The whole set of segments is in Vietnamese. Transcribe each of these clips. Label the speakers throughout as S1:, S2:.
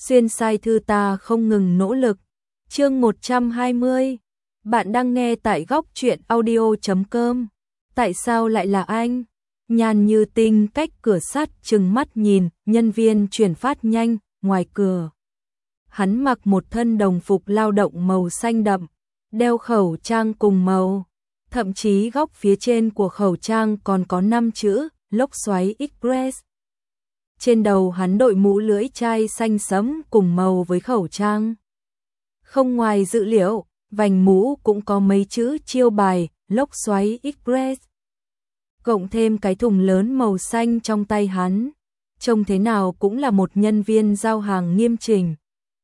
S1: xuyên sai thư ta không ngừng nỗ lực. Chương 120. Bạn đang nghe tại góc truyện audio.com. Tại sao lại là anh? Nhan Như Tinh cách cửa sắt trừng mắt nhìn nhân viên chuyển phát nhanh ngoài cửa. Hắn mặc một thân đồng phục lao động màu xanh đậm, đeo khẩu trang cùng màu. Thậm chí góc phía trên của khẩu trang còn có 5 chữ Lốc Xoáy Express. Trên đầu hắn đội mũ lưỡi chai xanh sẫm cùng màu với khẩu trang. Không ngoài dự liệu, vành mũ cũng có mấy chữ chiêu bài Lốc Xoáy Express. Cộng thêm cái thùng lớn màu xanh trong tay hắn, trông thế nào cũng là một nhân viên giao hàng nghiêm chỉnh.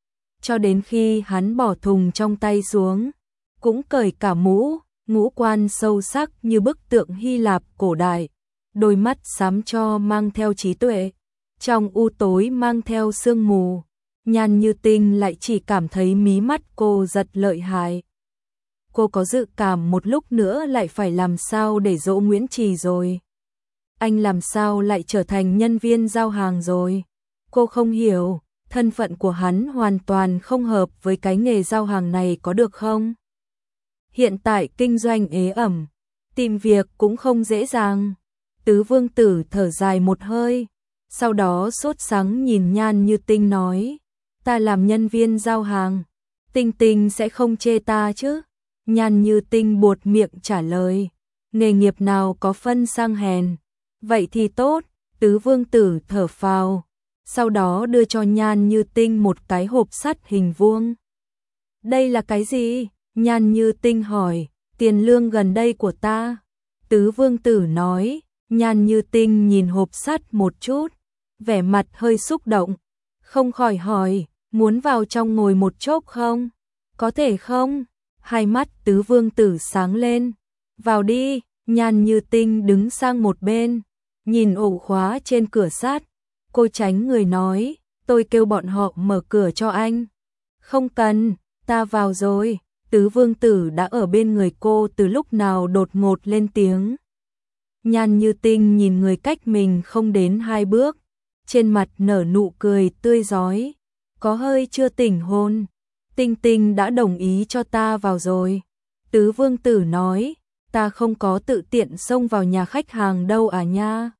S1: Cho đến khi hắn bỏ thùng trong tay xuống, cũng cởi cả mũ, ngũ quan sâu sắc như bức tượng Hy Lạp cổ đại, đôi mắt xám cho mang theo trí tuệ, trong u tối mang theo sương mù. Nhan Như Tinh lại chỉ cảm thấy mí mắt cô giật lợi hại. Cô có dự cảm một lúc nữa lại phải làm sao để dỗ Nguyễn Trì rồi. Anh làm sao lại trở thành nhân viên giao hàng rồi? Cô không hiểu, thân phận của hắn hoàn toàn không hợp với cái nghề giao hàng này có được không? Hiện tại kinh doanh ế ẩm, tìm việc cũng không dễ dàng. Tứ Vương Tử thở dài một hơi, sau đó sốt sắng nhìn Nhan Như Tinh nói, ta làm nhân viên giao hàng, Tinh Tinh sẽ không chê ta chứ? Nhan Như Tinh buột miệng trả lời, nghề nghiệp nào có phân sang hèn, vậy thì tốt. Tứ Vương Tử thở phào, sau đó đưa cho Nhan Như Tinh một cái hộp sắt hình vuông. Đây là cái gì? Nhan Như Tinh hỏi. Tiền lương gần đây của ta. Tứ Vương Tử nói. Nhan Như Tinh nhìn hộp sắt một chút, vẻ mặt hơi xúc động, không khỏi hỏi, muốn vào trong ngồi một chốc không? Có thể không? Hai mắt Tứ Vương Tử sáng lên. Vào đi. Nhan Như Tinh đứng sang một bên, nhìn ổ khóa trên cửa sắt. Cô tránh người nói, tôi kêu bọn họ mở cửa cho anh. Không cần, ta vào rồi. Tứ Vương Tử đã ở bên người cô từ lúc nào đột ngột lên tiếng. Nhan Như Tinh nhìn người cách mình không đến 2 bước, trên mặt nở nụ cười tươi rói, có hơi chưa tỉnh hồn. Tinh Tinh đã đồng ý cho ta vào rồi. Tứ Vương Tử nói, ta không có tự tiện xông vào nhà khách hàng đâu à nha.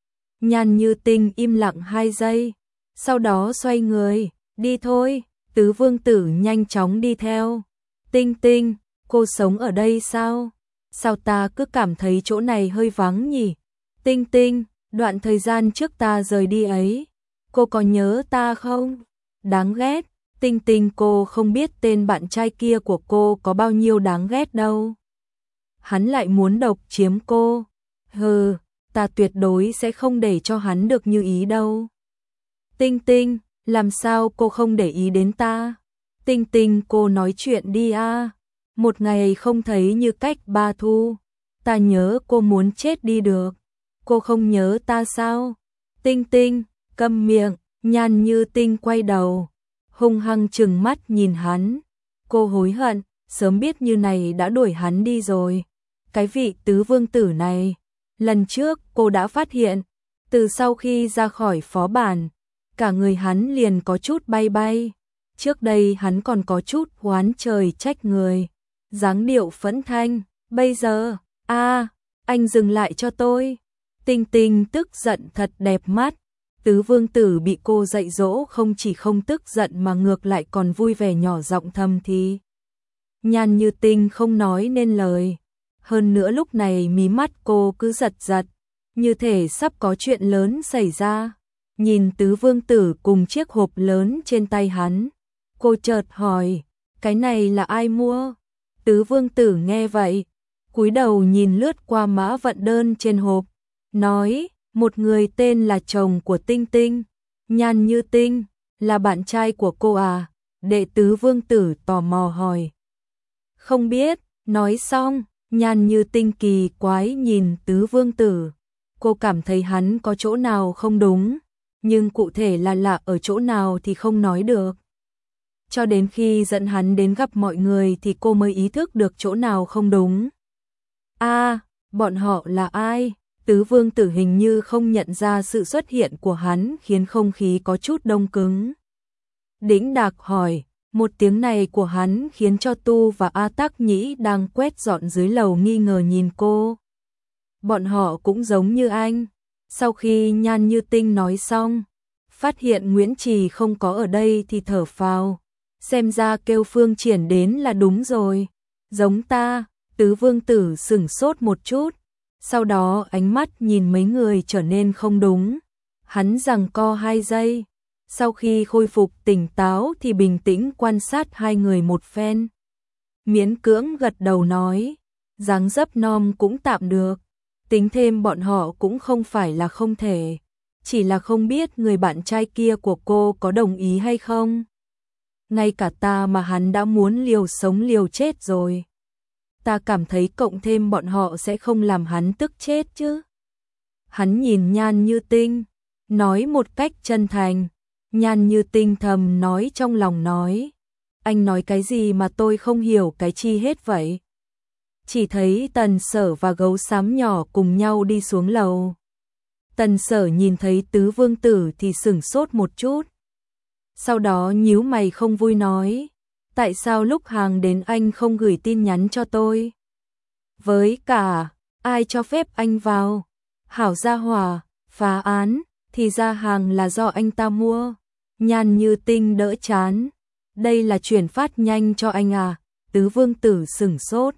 S1: Nhan Như Tinh im lặng 2 giây, sau đó xoay người, đi thôi. Tứ Vương Tử nhanh chóng đi theo. Tinh Tinh, cô sống ở đây sao? Sao ta cứ cảm thấy chỗ này hơi vắng nhỉ? Tinh Tinh, đoạn thời gian trước ta rời đi ấy, cô có nhớ ta không? Đáng ghét, Tinh Tinh cô không biết tên bạn trai kia của cô có bao nhiêu đáng ghét đâu. Hắn lại muốn độc chiếm cô. Hừ, ta tuyệt đối sẽ không để cho hắn được như ý đâu. Tinh Tinh, làm sao cô không để ý đến ta? Tinh Tinh cô nói chuyện đi a. Một ngày không thấy như cách 3 thu. Ta nhớ cô muốn chết đi được. Cô không nhớ ta sao? Tinh Tinh, câm miệng. Nhan Như Tinh quay đầu, hung hăng trừng mắt nhìn hắn. Cô hối hận, sớm biết như này đã đuổi hắn đi rồi. Cái vị Tứ Vương Tử này, lần trước cô đã phát hiện, từ sau khi ra khỏi phó bản, cả người hắn liền có chút bay bay. Trước đây hắn còn có chút oán trời trách người, dáng điệu phẫn thanh, bây giờ, anh dừng lại cho tôi. Tinh Tinh tức giận thật đẹp mắt. Tứ Vương Tử bị cô dạy dỗ không chỉ không tức giận mà ngược lại còn vui vẻ nhỏ giọng thầm thì. Nhan Như Tinh không nói nên lời. Hơn nữa lúc này mí mắt cô cứ giật giật, như thể sắp có chuyện lớn xảy ra. Nhìn Tứ Vương Tử cùng chiếc hộp lớn trên tay hắn, cô chợt hỏi, cái này là ai mua? Tứ Vương Tử nghe vậy, cúi đầu nhìn lướt qua mã vận đơn trên hộp, nói, một người tên là chồng của Tinh Tinh. Nhan Như Tinh, là bạn trai của cô à? Đệ Tứ Vương Tử tò mò hỏi. Không biết. Nói xong, Nhan Như Tinh kỳ quái nhìn Tứ Vương Tử. Cô cảm thấy hắn có chỗ nào không đúng, nhưng cụ thể là lạ ở chỗ nào thì không nói được. Cho đến khi dẫn hắn đến gặp mọi người thì cô mới ý thức được chỗ nào không đúng. Bọn họ là ai? Tứ Vương Tử hình như không nhận ra sự xuất hiện của hắn khiến không khí có chút đông cứng. Đĩnh Đạc hỏi, một tiếng này của hắn khiến cho Tu và A Tắc Nhĩ đang quét dọn dưới lầu nghi ngờ nhìn cô. Bọn họ cũng giống như anh. Sau khi Nhan Như Tinh nói xong, phát hiện Nguyễn Trì không có ở đây thì thở phào. Xem ra kêu Phương Triển đến là đúng rồi. Giống ta, Tứ Vương Tử sửng sốt một chút. Sau đó ánh mắt nhìn mấy người trở nên không đúng. Hắn giằng co 2 giây. Sau khi khôi phục tỉnh táo thì bình tĩnh quan sát hai người một phen. Miễn cưỡng gật đầu nói, dáng dấp non cũng tạm được. Tính thêm bọn họ cũng không phải là không thể. Chỉ là không biết người bạn trai kia của cô có đồng ý hay không. Ngay cả ta mà hắn đã muốn liều sống liều chết rồi. Ta cảm thấy cộng thêm bọn họ sẽ không làm hắn tức chết chứ. Hắn nhìn Nhan Như Tinh, nói một cách chân thành. Nhan Như Tinh thầm nói trong lòng nói, anh nói cái gì mà tôi không hiểu cái chi hết vậy. Chỉ thấy Tần Sở và gấu xám nhỏ cùng nhau đi xuống lầu. Tần Sở nhìn thấy Tứ Vương Tử thì sửng sốt một chút. Sau đó nhíu mày không vui nói, tại sao lúc hàng đến anh không gửi tin nhắn cho tôi? Với cả, ai cho phép anh vào? Hảo gia hỏa, phá án, thì ra hàng là do anh ta mua. Nhan Như Tinh đỡ chán. Đây là chuyển phát nhanh cho anh à? Tứ Vương Tử sửng sốt.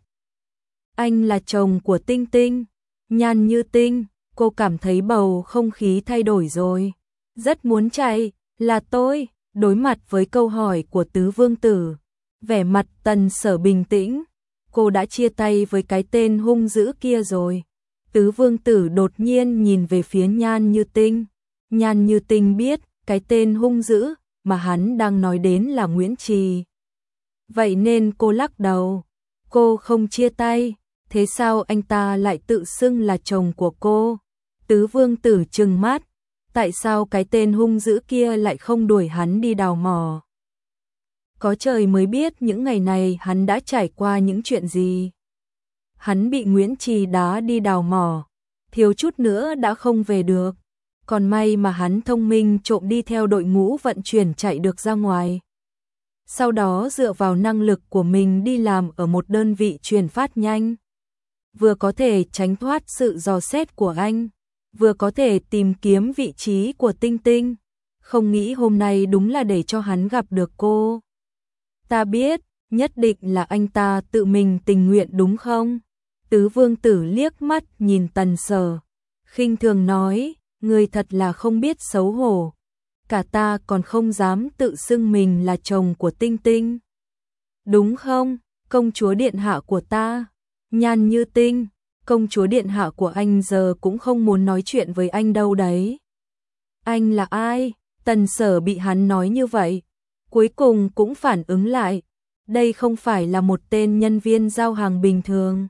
S1: Anh là chồng của Tinh Tinh. Nhan Như Tinh, cô cảm thấy bầu không khí thay đổi rồi. Rất muốn chạy, là tôi. Đối mặt với câu hỏi của Tứ Vương Tử, vẻ mặt Tần Sở bình tĩnh. Cô đã chia tay với cái tên hung dữ kia rồi. Tứ Vương Tử đột nhiên nhìn về phía Nhan Như Tinh. Nhan Như Tinh biết cái tên hung dữ mà hắn đang nói đến là Nguyễn Trì. Vậy nên cô lắc đầu. Cô không chia tay, thế sao anh ta lại tự xưng là chồng của cô? Tứ Vương Tử trừng mắt. Tại sao cái tên hung dữ kia lại không đuổi hắn đi đào mỏ? Có trời mới biết những ngày này hắn đã trải qua những chuyện gì. Hắn bị Nguyễn Trì đá đi đào mỏ, thiếu chút nữa đã không về được. Còn may mà hắn thông minh trộm đi theo đội ngũ vận chuyển chạy được ra ngoài. Sau đó dựa vào năng lực của mình đi làm ở một đơn vị chuyển phát nhanh. Vừa có thể tránh thoát sự dò xét của anh, vừa có thể tìm kiếm vị trí của Tinh Tinh. Không nghĩ hôm nay đúng là để cho hắn gặp được cô. Ta biết, nhất định là anh ta tự mình tình nguyện đúng không? Tứ Vương Tử liếc mắt nhìn Tần Sở, khinh thường nói, người thật là không biết xấu hổ. Cả ta còn không dám tự xưng mình là chồng của Tinh Tinh. Đúng không, công chúa điện hạ của ta? Nhan Như Tinh, công chúa điện hạ của anh giờ cũng không muốn nói chuyện với anh đâu đấy. Anh là ai? Tần Sở bị hắn nói như vậy, cuối cùng cũng phản ứng lại. Đây không phải là một tên nhân viên giao hàng bình thường.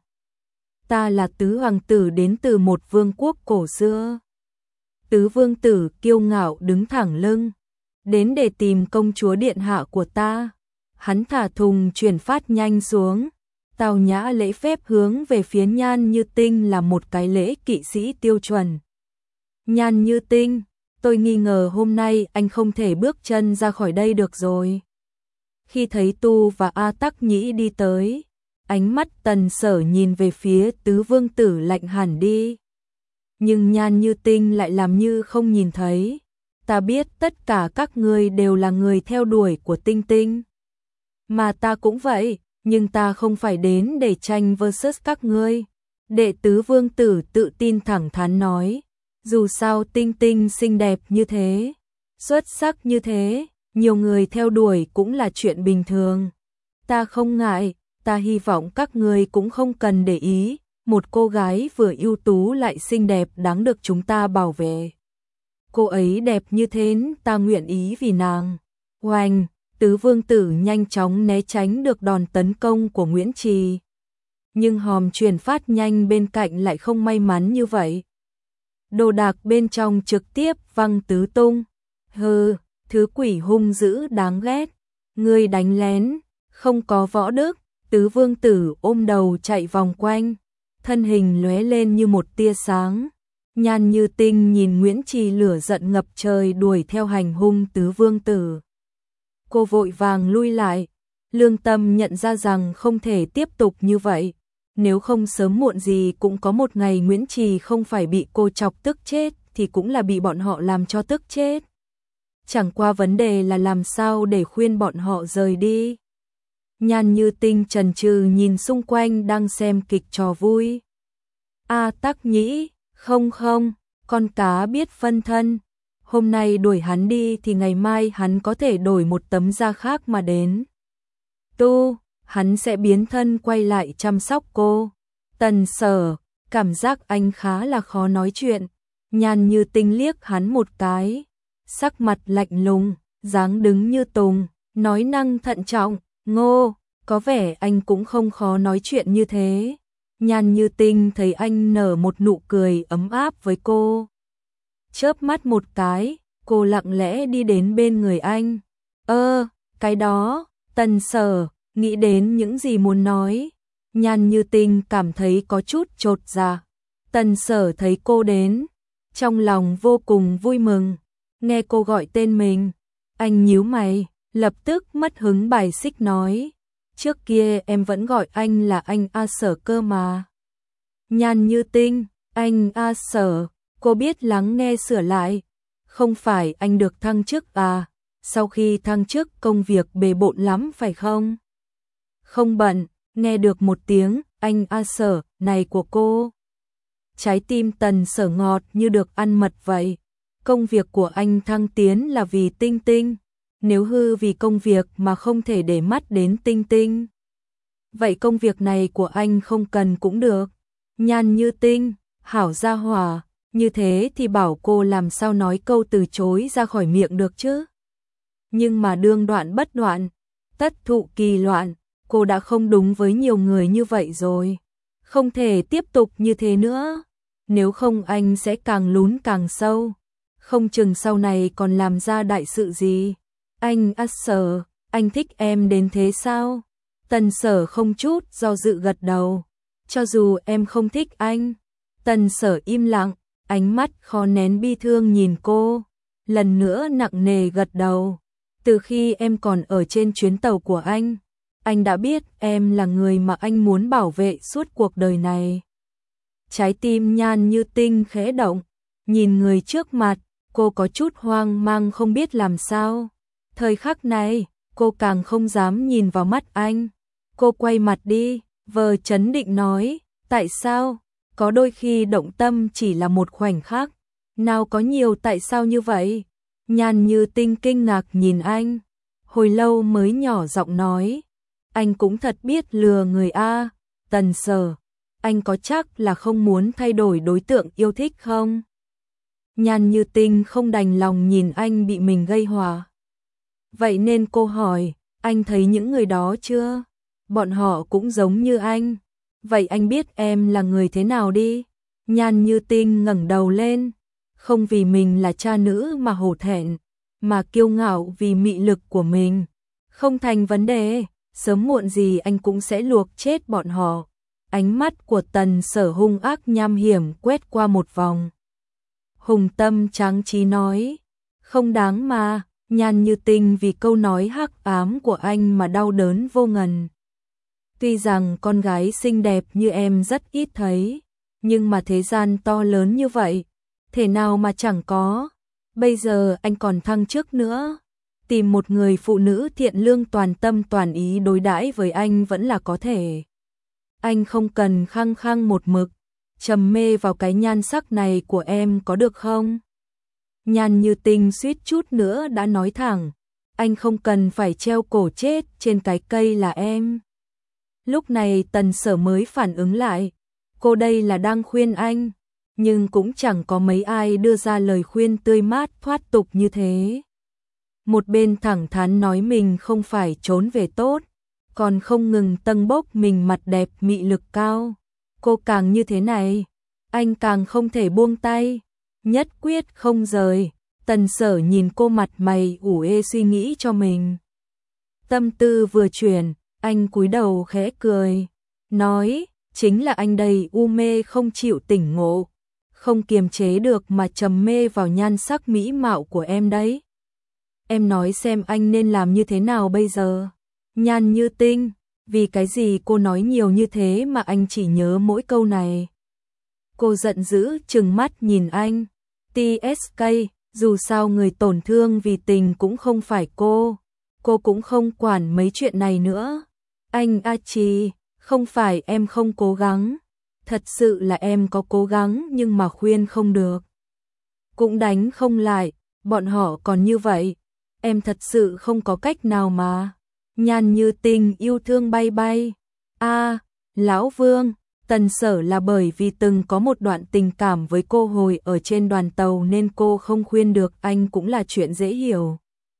S1: Ta là Tứ Hoàng Tử đến từ một vương quốc cổ xưa. Tứ Vương Tử kiêu ngạo đứng thẳng lưng. Đến để tìm công chúa điện hạ của ta. Hắn thả thùng chuyển phát nhanh xuống. Tào nhã lễ phép hướng về phía Nhan Như Tinh là một cái lễ kỵ sĩ tiêu chuẩn. Nhan Như Tinh, tôi nghi ngờ hôm nay anh không thể bước chân ra khỏi đây được rồi. Khi thấy Tu và A Tắc Nhĩ đi tới, ánh mắt Tần Sở nhìn về phía Tứ Vương Tử lạnh hẳn đi. Nhưng Nhan Như Tinh lại làm như không nhìn thấy. Ta biết tất cả các ngươi đều là người theo đuổi của Tinh Tinh. Mà ta cũng vậy, nhưng ta không phải đến để tranh versus các ngươi. Đệ Tứ Vương Tử tự tin thẳng thắn nói. Dù sao Tinh Tinh xinh đẹp như thế, xuất sắc như thế, nhiều người theo đuổi cũng là chuyện bình thường. Ta không ngại, ta hy vọng các ngươi cũng không cần để ý. Một cô gái vừa ưu tú lại xinh đẹp đáng được chúng ta bảo vệ. Cô ấy đẹp như thế, ta nguyện ý vì nàng. Oanh, Tứ Vương Tử nhanh chóng né tránh được đòn tấn công của Nguyễn Trì. Nhưng hòm truyền phát nhanh bên cạnh lại không may mắn như vậy. Đồ đạc bên trong trực tiếp văng tứ tung. Hừ, thứ quỷ hung dữ đáng ghét. Ngươi đánh lén, không có võ đức. Tứ Vương Tử ôm đầu chạy vòng quanh. Thân hình lóe lên như một tia sáng. Nhan Như Tinh nhìn Nguyễn Trì lửa giận ngập trời đuổi theo hành hung Tứ Vương Tử. Cô vội vàng lui lại, lương tâm nhận ra rằng không thể tiếp tục như vậy. Nếu không sớm muộn gì cũng có một ngày Nguyễn Trì không phải bị cô chọc tức chết thì cũng là bị bọn họ làm cho tức chết. Chẳng qua vấn đề là làm sao để khuyên bọn họ rời đi. Nhan Như Tinh chần chừ nhìn xung quanh đang xem kịch trò vui. Tắc Nhĩ, không, con cá biết phân thân. Hôm nay đuổi hắn đi thì ngày mai hắn có thể đổi một tấm da khác mà đến. Hắn sẽ biến thân quay lại chăm sóc cô. Tần Sở, cảm giác anh khá là khó nói chuyện. Nhan Như Tinh liếc hắn một cái, sắc mặt lạnh lùng, dáng đứng như tùng, nói năng thận trọng. Ngô, có vẻ anh cũng không khó nói chuyện như thế. Nhan Như Tinh thấy anh nở một nụ cười ấm áp với cô. Chớp mắt một cái, cô lặng lẽ đi đến bên người anh. Cái đó, Tần Sở, nghĩ đến những gì muốn nói. Nhan Như Tinh cảm thấy có chút chột dạ. Tần Sở thấy cô đến, trong lòng vô cùng vui mừng. Nghe cô gọi tên mình, anh nhíu mày, lập tức mất hứng bài xích nói. Trước kia em vẫn gọi anh là anh A Sở cơ mà. Nhan Như Tinh, anh A Sở, cô biết lắng nghe sửa lại. Không phải anh được thăng chức à? Sau khi thăng chức công việc bề bộn lắm phải không? Không bận, nghe được một tiếng anh A Sở này của cô. Trái tim Tần Sở ngọt như được ăn mật vậy. Công việc của anh thăng tiến là vì Tinh Tinh. Nếu hư vì công việc mà không thể để mắt đến Tinh Tinh, vậy công việc này của anh không cần cũng được. Nhan Như Tinh, hảo gia hỏa, như thế thì bảo cô làm sao nói câu từ chối ra khỏi miệng được chứ. Nhưng mà đương đoạn bất đoạn, tất thụ kỳ loạn, cô đã không đúng với nhiều người như vậy rồi. Không thể tiếp tục như thế nữa, nếu không anh sẽ càng lún càng sâu. Không chừng sau này còn làm ra đại sự gì. Anh A Sở, anh thích em đến thế sao? Tần Sở không chút do dự gật đầu. Cho dù em không thích anh. Tần Sở im lặng, ánh mắt khó nén bi thương nhìn cô. Lần nữa nặng nề gật đầu. Từ khi em còn ở trên chuyến tàu của anh đã biết em là người mà anh muốn bảo vệ suốt cuộc đời này. Trái tim Nhan Như Tinh khẽ động, nhìn người trước mặt, cô có chút hoang mang không biết làm sao. Thời khắc này, cô càng không dám nhìn vào mắt anh. Cô quay mặt đi, vờ chấn định nói, tại sao? Có đôi khi động tâm chỉ là một khoảnh khắc, nào có nhiều tại sao như vậy? Nhan Như Tinh kinh ngạc nhìn anh, hồi lâu mới nhỏ giọng nói, anh cũng thật biết lừa người a. Tần Sở, anh có chắc là không muốn thay đổi đối tượng yêu thích không? Nhan Như Tinh không đành lòng nhìn anh bị mình gây họa. Vậy nên cô hỏi, anh thấy những người đó chưa? Bọn họ cũng giống như anh. Vậy anh biết em là người thế nào đi? Nhan Như Tinh ngẩng đầu lên, không vì mình là cha nữ mà hổ thẹn, mà kiêu ngạo vì mị lực của mình. Không thành vấn đề, sớm muộn gì anh cũng sẽ luộc chết bọn họ. Ánh mắt của Tần Sở hung ác nham hiểm quét qua một vòng. Hùng tâm tráng trí nói, không đáng mà. Nhan Như Tinh vì câu nói hắc ám của anh mà đau đớn vô ngần. Tuy rằng con gái xinh đẹp như em rất ít thấy, nhưng mà thế gian to lớn như vậy, thể nào mà chẳng có. Bây giờ anh còn thăng chức nữa, tìm một người phụ nữ thiện lương toàn tâm toàn ý đối đãi với anh vẫn là có thể. Anh không cần khăng khăng một mực, trầm mê vào cái nhan sắc này của em có được không? Nhan Như Tinh suýt chút nữa đã nói thẳng, anh không cần phải treo cổ chết trên cái cây là em. Lúc này Tần Sở mới phản ứng lại, cô đây là đang khuyên anh, nhưng cũng chẳng có mấy ai đưa ra lời khuyên tươi mát thoát tục như thế. Một bên thẳng thắn nói mình không phải trốn về tốt, còn không ngừng tâng bốc mình mặt đẹp mị lực cao. Cô càng như thế này, anh càng không thể buông tay, nhất quyết không rời. Tần Sở nhìn cô mặt mày ủ ê suy nghĩ cho mình. Tâm tư vừa chuyển, anh cúi đầu khẽ cười, nói, chính là anh đầy u mê không chịu tỉnh ngộ, không kiềm chế được mà trầm mê vào nhan sắc mỹ mạo của em đấy. em nói xem anh nên làm như thế nào bây giờ. Nhan Như Tinh, vì cái gì cô nói nhiều như thế mà anh chỉ nhớ mỗi câu này. Cô giận dữ trừng mắt nhìn anh. TSK, dù sao người tổn thương vì tình cũng không phải cô cũng không quản mấy chuyện này nữa. Anh A Trì, không phải em không cố gắng, thật sự là em có cố gắng nhưng mà khuyên không được. Cũng đánh không lại, bọn họ còn như vậy, em thật sự không có cách nào mà. Nhan Như Tinh yêu thương bay bay. Lão Vương, Tần Sở là bởi vì từng có một đoạn tình cảm với cô hồi ở trên đoàn tàu nên cô không khuyên được anh cũng là chuyện dễ hiểu.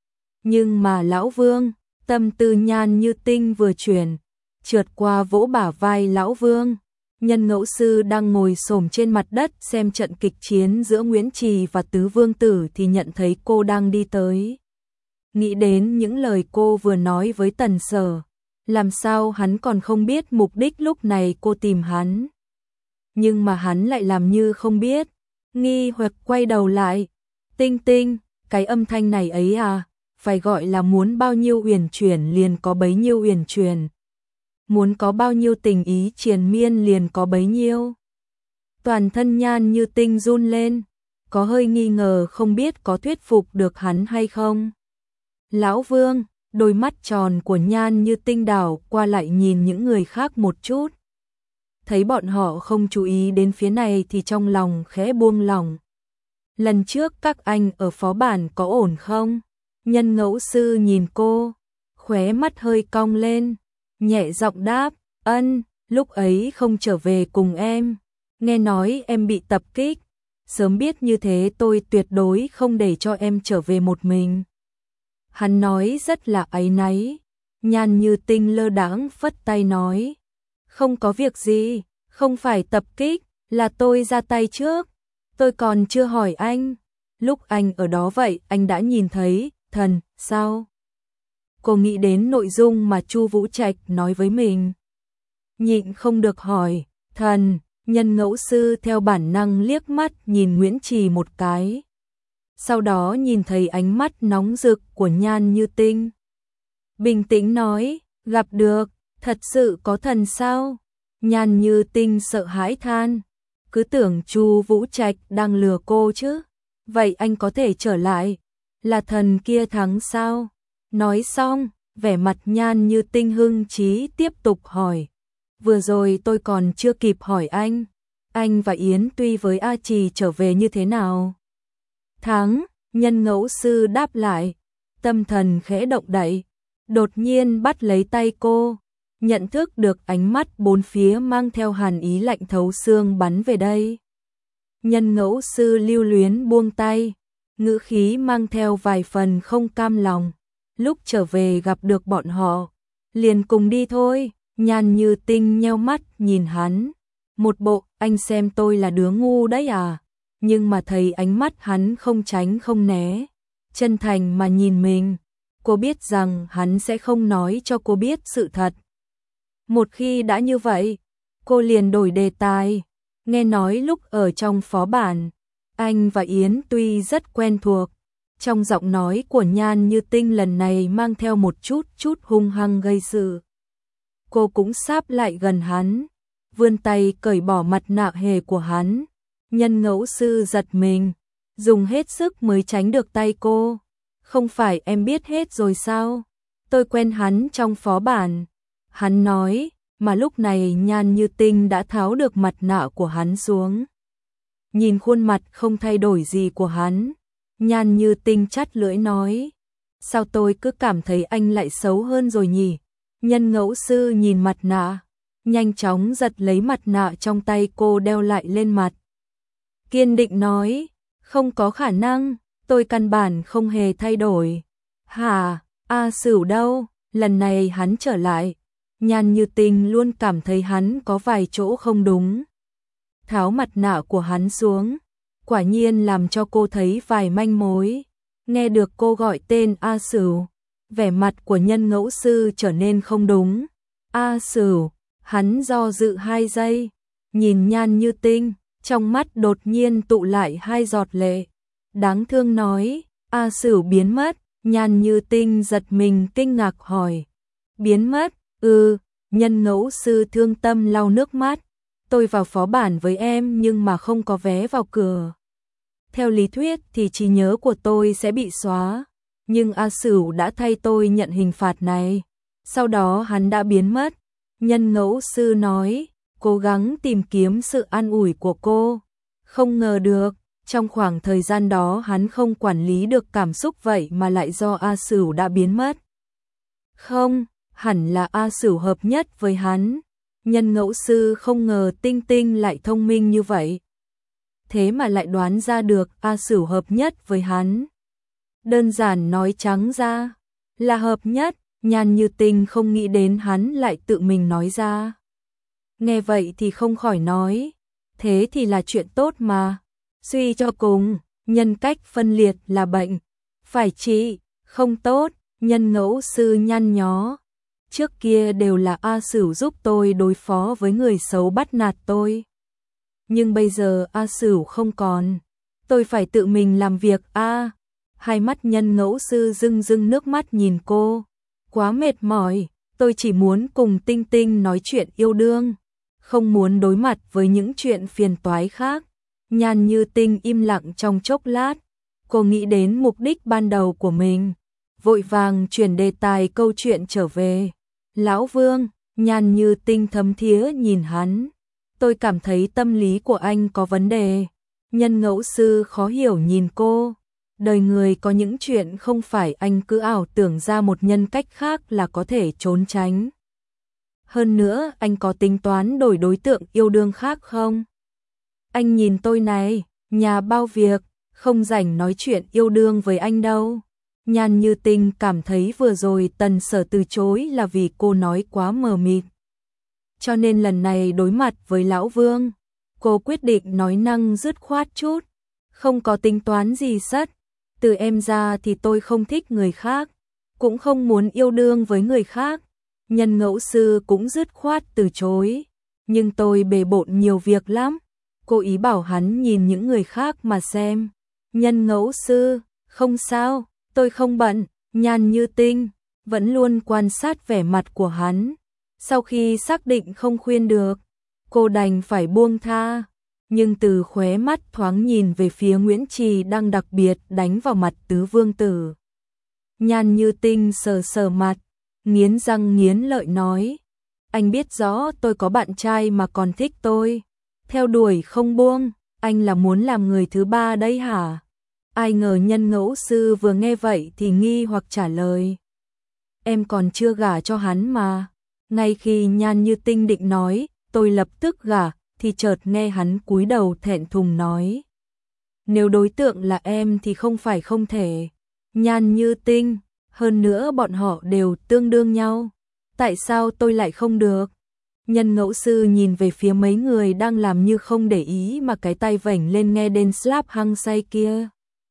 S1: Nhưng mà Lão Vương, tâm tư Nhan Như Tinh vừa chuyển, trượt qua vỗ bả vai Lão Vương. Nhân Ngẫu Sư đang ngồi xổm trên mặt đất xem trận kịch chiến giữa Nguyễn Trì và Tứ Vương Tử thì nhận thấy cô đang đi tới. Nghĩ đến những lời cô vừa nói với Tần Sở, làm sao hắn còn không biết mục đích lúc này cô tìm hắn. Nhưng mà hắn lại làm như không biết, nghi hoặc quay đầu lại. Tinh Tinh, cái âm thanh này ấy à, phải gọi là muốn bao nhiêu uyển chuyển liền có bấy nhiêu uyển chuyển. Muốn có bao nhiêu tình ý triền miên liền có bấy nhiêu. Toàn thân Nhan Như Tinh run lên, có hơi nghi ngờ không biết có thuyết phục được hắn hay không. Lão Vương, đôi mắt tròn của Nhan Như Tinh đảo qua lại nhìn những người khác một chút. Thấy bọn họ không chú ý đến phía này thì trong lòng khẽ buông lỏng. Lần trước các anh ở phó bản có ổn không? Nhân Ngẫu Sư nhìn cô, khóe mắt hơi cong lên, nhẹ giọng đáp, ân, lúc ấy không trở về cùng em. Nghe nói em bị tập kích, sớm biết như thế tôi tuyệt đối không để cho em trở về một mình. Hắn nói rất là áy náy. Nhan Như Tinh lơ đãng phất tay nói, không có việc gì, không phải tập kích, là tôi ra tay trước. Tôi còn chưa hỏi anh, lúc anh ở đó vậy anh đã nhìn thấy thần sao? Cô nghĩ đến nội dung mà Chu Vũ Trạch nói với mình, nhịn không được hỏi, thần. Nhân Ngẫu Sư theo bản năng liếc mắt nhìn Nguyễn Trì một cái, sau đó nhìn thấy ánh mắt nóng rực của Nhan Như Tinh. Bình tĩnh nói, gặp được, thật sự có thần sao? Nhan Như Tinh sợ hãi than, cứ tưởng Chu Vũ Trạch đang lừa cô chứ. Vậy anh có thể trở lại, là thần kia thắng sao? Nói xong, vẻ mặt Nhan Như Tinh hưng trí tiếp tục hỏi, vừa rồi tôi còn chưa kịp hỏi anh và Yến Tuy với A Trì trở về như thế nào? Thắng, Nhân Ngẫu Sư đáp lại, tâm thần khẽ động đậy, đột nhiên bắt lấy tay cô, nhận thức được ánh mắt bốn phía mang theo hàn ý lạnh thấu xương bắn về đây. Nhân Ngẫu Sư lưu luyến buông tay, ngữ khí mang theo vài phần không cam lòng, lúc trở về gặp được bọn họ, liền cùng đi thôi. Nhan Như Tinh nheo mắt nhìn hắn, một bộ anh xem tôi là đứa ngu đấy à? Nhưng mà thấy ánh mắt hắn không tránh không né, chân thành mà nhìn mình, cô biết rằng hắn sẽ không nói cho cô biết sự thật. Một khi đã như vậy, cô liền đổi đề tài, nghe nói lúc ở trong phó bản, anh và Yến Tuy rất quen thuộc. Trong giọng nói của Nhan Như Tinh lần này mang theo một chút hung hăng gây sự. Cô cũng sáp lại gần hắn, vươn tay cởi bỏ mặt nạ hề của hắn. Nhân Ngẫu Sư giật mình, dùng hết sức mới tránh được tay cô. Không phải em biết hết rồi sao? Tôi quen hắn trong phó bản. Hắn nói, mà lúc này Nhan Như Tinh đã tháo được mặt nạ của hắn xuống. Nhìn khuôn mặt không thay đổi gì của hắn, Nhan Như Tinh chắt lưỡi nói, sao tôi cứ cảm thấy anh lại xấu hơn rồi nhỉ? Nhân Ngẫu Sư nhìn mặt nạ, nhanh chóng giật lấy mặt nạ trong tay cô đeo lại lên mặt. Kiên định nói, không có khả năng, tôi căn bản không hề thay đổi. Hả, A Sửu đâu? Lần này hắn trở lại, Nhan Như Tinh luôn cảm thấy hắn có vài chỗ không đúng. Tháo mặt nạ của hắn xuống, quả nhiên làm cho cô thấy vài manh mối. Nghe được cô gọi tên A Sửu, vẻ mặt của Nhân Ngẫu Sư trở nên không đúng. A Sửu, hắn do dự 2 giây, nhìn Nhan Như Tinh, trong mắt đột nhiên tụ lại 2 giọt lệ. Đáng thương nói, A Sửu biến mất, Nhan Như Tinh giật mình kinh ngạc hỏi. Biến mất? Nhân ngẫu sư thương tâm lau nước mắt. Tôi vào phó bản với em nhưng mà không có vé vào cửa. Theo lý thuyết thì trí nhớ của tôi sẽ bị xóa, nhưng A Sửu đã thay tôi nhận hình phạt này. Sau đó hắn đã biến mất. Nhân ngẫu sư nói, cố gắng tìm kiếm sự an ủi của cô. Không ngờ được, trong khoảng thời gian đó hắn không quản lý được cảm xúc vậy mà lại do A Sửu đã biến mất. Không, hẳn là A Sửu hợp nhất với hắn. Nhân ngẫu sư không ngờ Tinh Tinh lại thông minh như vậy. Thế mà lại đoán ra được A Sửu hợp nhất với hắn. Đơn giản nói trắng ra là hợp nhất. Nhan Như Tinh không nghĩ đến hắn lại tự mình nói ra. Nghe vậy thì không khỏi nói, thế thì là chuyện tốt mà. Suy cho cùng, nhân cách phân liệt là bệnh, phải trị, không tốt. Nhân ngẫu sư nhăn nhó. Trước kia đều là A Sửu giúp tôi đối phó với người xấu bắt nạt tôi. Nhưng bây giờ A Sửu không còn, tôi phải tự mình làm việc a. Hai mắt nhân ngẫu sư rưng rưng nước mắt nhìn cô. Quá mệt mỏi, tôi chỉ muốn cùng Tinh Tinh nói chuyện yêu đương, không muốn đối mặt với những chuyện phiền toái khác. Nhan Như Tinh im lặng trong chốc lát, cô nghĩ đến mục đích ban đầu của mình, vội vàng chuyển đề tài câu chuyện trở về. Lão Vương, Nhan Như Tinh thấm thía nhìn hắn. Tôi cảm thấy tâm lý của anh có vấn đề. Nhân ngẫu sư khó hiểu nhìn cô. Đời người có những chuyện không phải anh cứ ảo tưởng ra một nhân cách khác là có thể trốn tránh. Hơn nữa, anh có tính toán đổi đối tượng yêu đương khác không? Anh nhìn tôi này, nhà bao việc, không rảnh nói chuyện yêu đương với anh đâu. Nhan Như Tinh cảm thấy vừa rồi Tần Sở từ chối là vì cô nói quá mờ mịt. Cho nên lần này đối mặt với Lão Vương, cô quyết định nói năng dứt khoát chút. Không có tính toán gì sất. Từ em ra thì tôi không thích người khác, cũng không muốn yêu đương với người khác. Nhân ngẫu sư cũng dứt khoát từ chối. Nhưng tôi bề bộn nhiều việc lắm. Cô ý bảo hắn nhìn những người khác mà xem. Nhân ngẫu sư, không sao, tôi không bận. Nhan Như Tinh vẫn luôn quan sát vẻ mặt của hắn. Sau khi xác định không khuyên được, cô đành phải buông tha. Nhưng từ khóe mắt thoáng nhìn về phía Nguyễn Trì đang đặc biệt đánh vào mặt tứ vương tử. Nhan Như Tinh sờ sờ mặt, nghiến răng nghiến lợi nói, anh biết rõ tôi có bạn trai mà còn thích tôi, theo đuổi không buông, anh là muốn làm người thứ ba đấy hả? Ai ngờ nhân ngẫu sư vừa nghe vậy thì nghi hoặc trả lời, em còn chưa gả cho hắn mà. Ngay khi Nhan Như Tinh định nói, tôi lập tức gả, thì chợt nghe hắn cúi đầu thẹn thùng nói, nếu đối tượng là em thì không phải không thể. Nhan Như Tinh, hơn nữa bọn họ đều tương đương nhau, tại sao tôi lại không được? Nhân ngẫu sư nhìn về phía mấy người đang làm như không để ý mà cái tay vểnh lên nghe đến slap hăng say kia.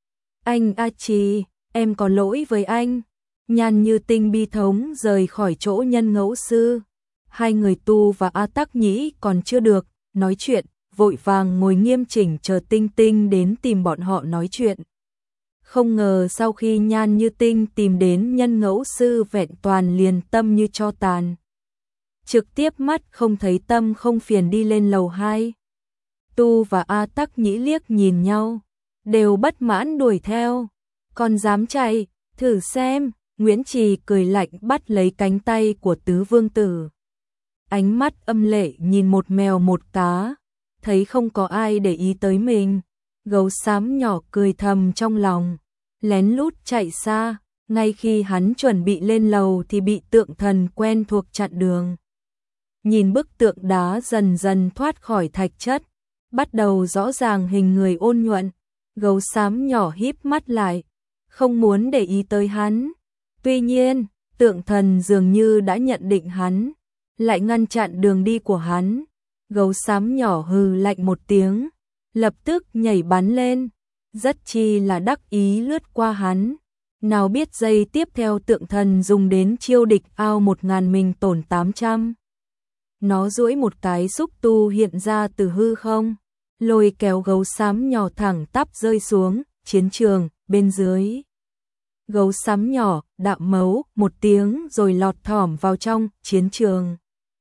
S1: Anh A Trì, em có lỗi với anh. Nhan Như Tinh bi thống rời khỏi chỗ nhân ngẫu sư. Hai người Tu và A Tắc Nhĩ còn chưa được nói chuyện, vội vàng ngồi nghiêm chỉnh chờ Tinh Tinh đến tìm bọn họ nói chuyện. Không ngờ sau khi Nhan Như Tinh tìm đến nhân ngẫu sư vẹn toàn liền tâm như tro tàn. Trực tiếp mắt không thấy tâm không phiền đi lên lầu 2. Tu và A Tắc Nhĩ liếc nhìn nhau, đều bất mãn đuổi theo. Còn dám chạy, thử xem. Nguyễn Trì cười lạnh bắt lấy cánh tay của tứ vương tử. Ánh mắt âm lệ nhìn một mèo một cá, thấy không có ai để ý tới mình. Gấu xám nhỏ cười thầm trong lòng, lén lút chạy xa. Ngay khi hắn chuẩn bị lên lầu thì bị tượng thần quen thuộc chặn đường. Nhìn bức tượng đá dần dần thoát khỏi thạch chất, bắt đầu rõ ràng hình người ôn nhuận. Gấu xám nhỏ híp mắt lại, không muốn để ý tới hắn. Tuy nhiên, tượng thần dường như đã nhận định hắn, lại ngăn chặn đường đi của hắn. Gấu xám nhỏ hừ lạnh một tiếng, lập tức nhảy bắn lên, rất chi là đắc ý lướt qua hắn. Nào biết giây tiếp theo tượng thần dùng đến chiêu địch ao 1000 mình tổn 800. Nó duỗi một cái xúc tu hiện ra từ hư không, lôi kéo gấu xám nhỏ thẳng tắp rơi xuống chiến trường bên dưới. Gấu xám nhỏ, đạo mấu một tiếng rồi lọt thỏm vào trong chiến trường.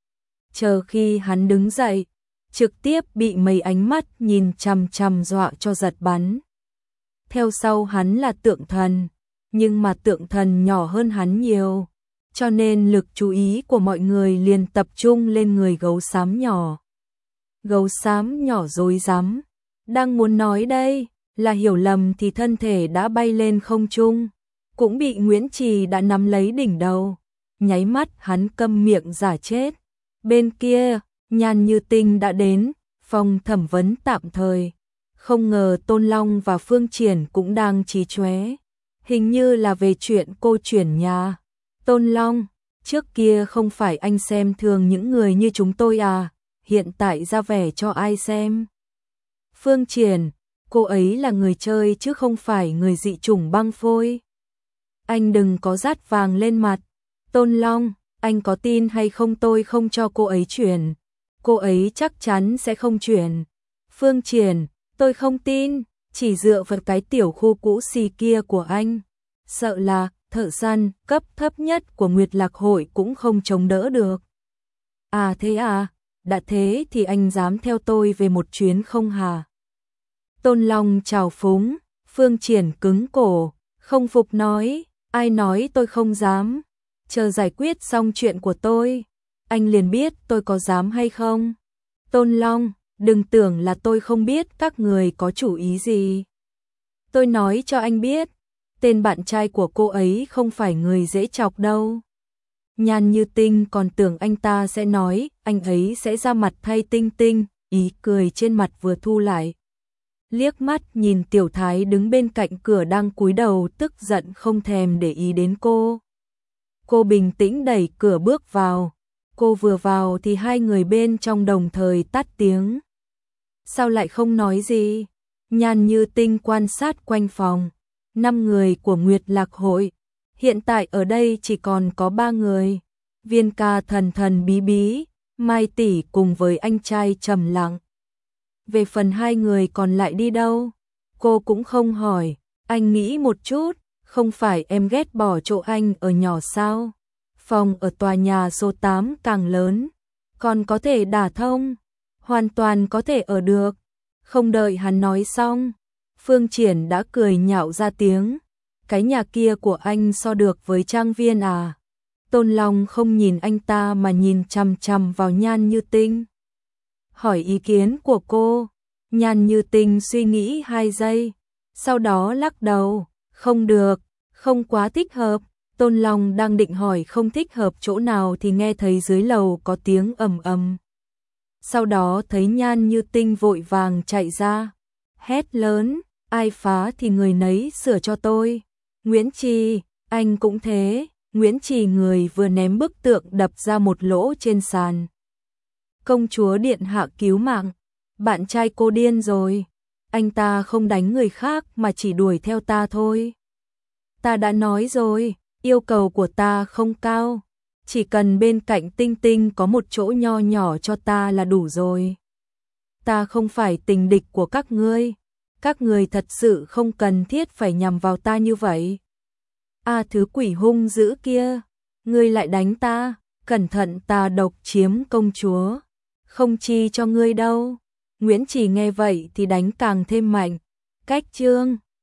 S1: Chờ khi hắn đứng dậy, trực tiếp bị mấy ánh mắt nhìn chằm chằm dọa cho giật bắn. Theo sau hắn là tượng thần, nhưng mà tượng thần nhỏ hơn hắn nhiều, cho nên lực chú ý của mọi người liền tập trung lên người gấu xám nhỏ. Gấu xám nhỏ rối rắm, đang muốn nói đây là hiểu lầm thì thân thể đã bay lên không trung, cũng bị Nguyễn Trì đã nắm lấy đỉnh đầu, nháy mắt hắn câm miệng giả chết. Bên kia, Nhan Như Tinh đã đến, phòng thẩm vấn tạm thời. Không ngờ Tôn Long và Phương Triển cũng đang trí chóe. Hình như là về chuyện cô chuyển nhà. Tôn Long, trước kia không phải anh xem thường những người như chúng tôi à, hiện tại ra vẻ cho ai xem. Phương Triển, cô ấy là người chơi chứ không phải người dị chủng băng phôi. Anh đừng có dát vàng lên mặt. Tôn Long, anh có tin hay không tôi không cho cô ấy chuyển. Cô ấy chắc chắn sẽ không chuyển. Phương Triển, tôi không tin, chỉ dựa vào cái tiểu khu cũ xì kia của anh. Sợ là thợ săn cấp thấp nhất của Nguyệt Lạc Hội cũng không chống đỡ được. À thế à, đã thế thì anh dám theo tôi về một chuyến không hả? Tôn Long chào phúng, Phương Triển cứng cổ, không phục nói, ai nói tôi không dám, chờ giải quyết xong chuyện của tôi, anh liền biết tôi có dám hay không. Tôn Long, đừng tưởng là tôi không biết các người có chủ ý gì. Tôi nói cho anh biết, tên bạn trai của cô ấy không phải người dễ chọc đâu. Nhan Như Tinh còn tưởng anh ta sẽ nói, anh ấy sẽ ra mặt thay Tinh Tinh, ý cười trên mặt vừa thu lại. Liếc mắt nhìn Tiểu Thái đứng bên cạnh cửa đang cúi đầu tức giận không thèm để ý đến cô. Cô bình tĩnh đẩy cửa bước vào. Cô vừa vào thì hai người bên trong đồng thời tắt tiếng. Sao lại không nói gì? Nhan Như Tinh quan sát quanh phòng. 5 người của Nguyệt Lạc Hội. Hiện tại ở đây chỉ còn có 3 người. Viên Ca thần thần bí bí, Mai tỷ cùng với anh trai trầm lặng. Về phần 2 người còn lại đi đâu? Cô cũng không hỏi. Anh nghĩ một chút, không phải em ghét bỏ chỗ anh ở nhỏ sao? Phòng ở tòa nhà số 8 càng lớn, còn có thể đả thông, hoàn toàn có thể ở được. Không đợi hắn nói xong, Phương Triển đã cười nhạo ra tiếng. Cái nhà kia của anh so được với trang viên à? Tôn Long không nhìn anh ta mà nhìn chằm chằm vào Nhan Như Tinh. Hỏi ý kiến của cô. Nhan Như Tinh suy nghĩ 2 giây, sau đó lắc đầu, không được, không quá thích hợp. Tôn Long đang định hỏi không thích hợp chỗ nào thì nghe thấy dưới lầu có tiếng ầm ầm. Sau đó thấy Nhan Như Tinh vội vàng chạy ra, hét lớn, ai phá thì người nấy sửa cho tôi. Nguyễn Trì, anh cũng thế. Nguyễn Trì người vừa ném bức tượng đập ra một lỗ trên sàn. Công chúa điện hạ cứu mạng, bạn trai cô điên rồi. Anh ta không đánh người khác mà chỉ đuổi theo ta thôi. Ta đã nói rồi, yêu cầu của ta không cao, chỉ cần bên cạnh Tinh Tinh có một chỗ nho nhỏ cho ta là đủ rồi. Ta không phải tình địch của các ngươi thật sự không cần thiết phải nhằm vào ta như vậy. À thứ quỷ hung dữ kia, ngươi lại đánh ta, cẩn thận ta độc chiếm công chúa, không chi cho ngươi đâu. Nguyễn Trì nghe vậy thì đánh càng thêm mạnh. Cách chương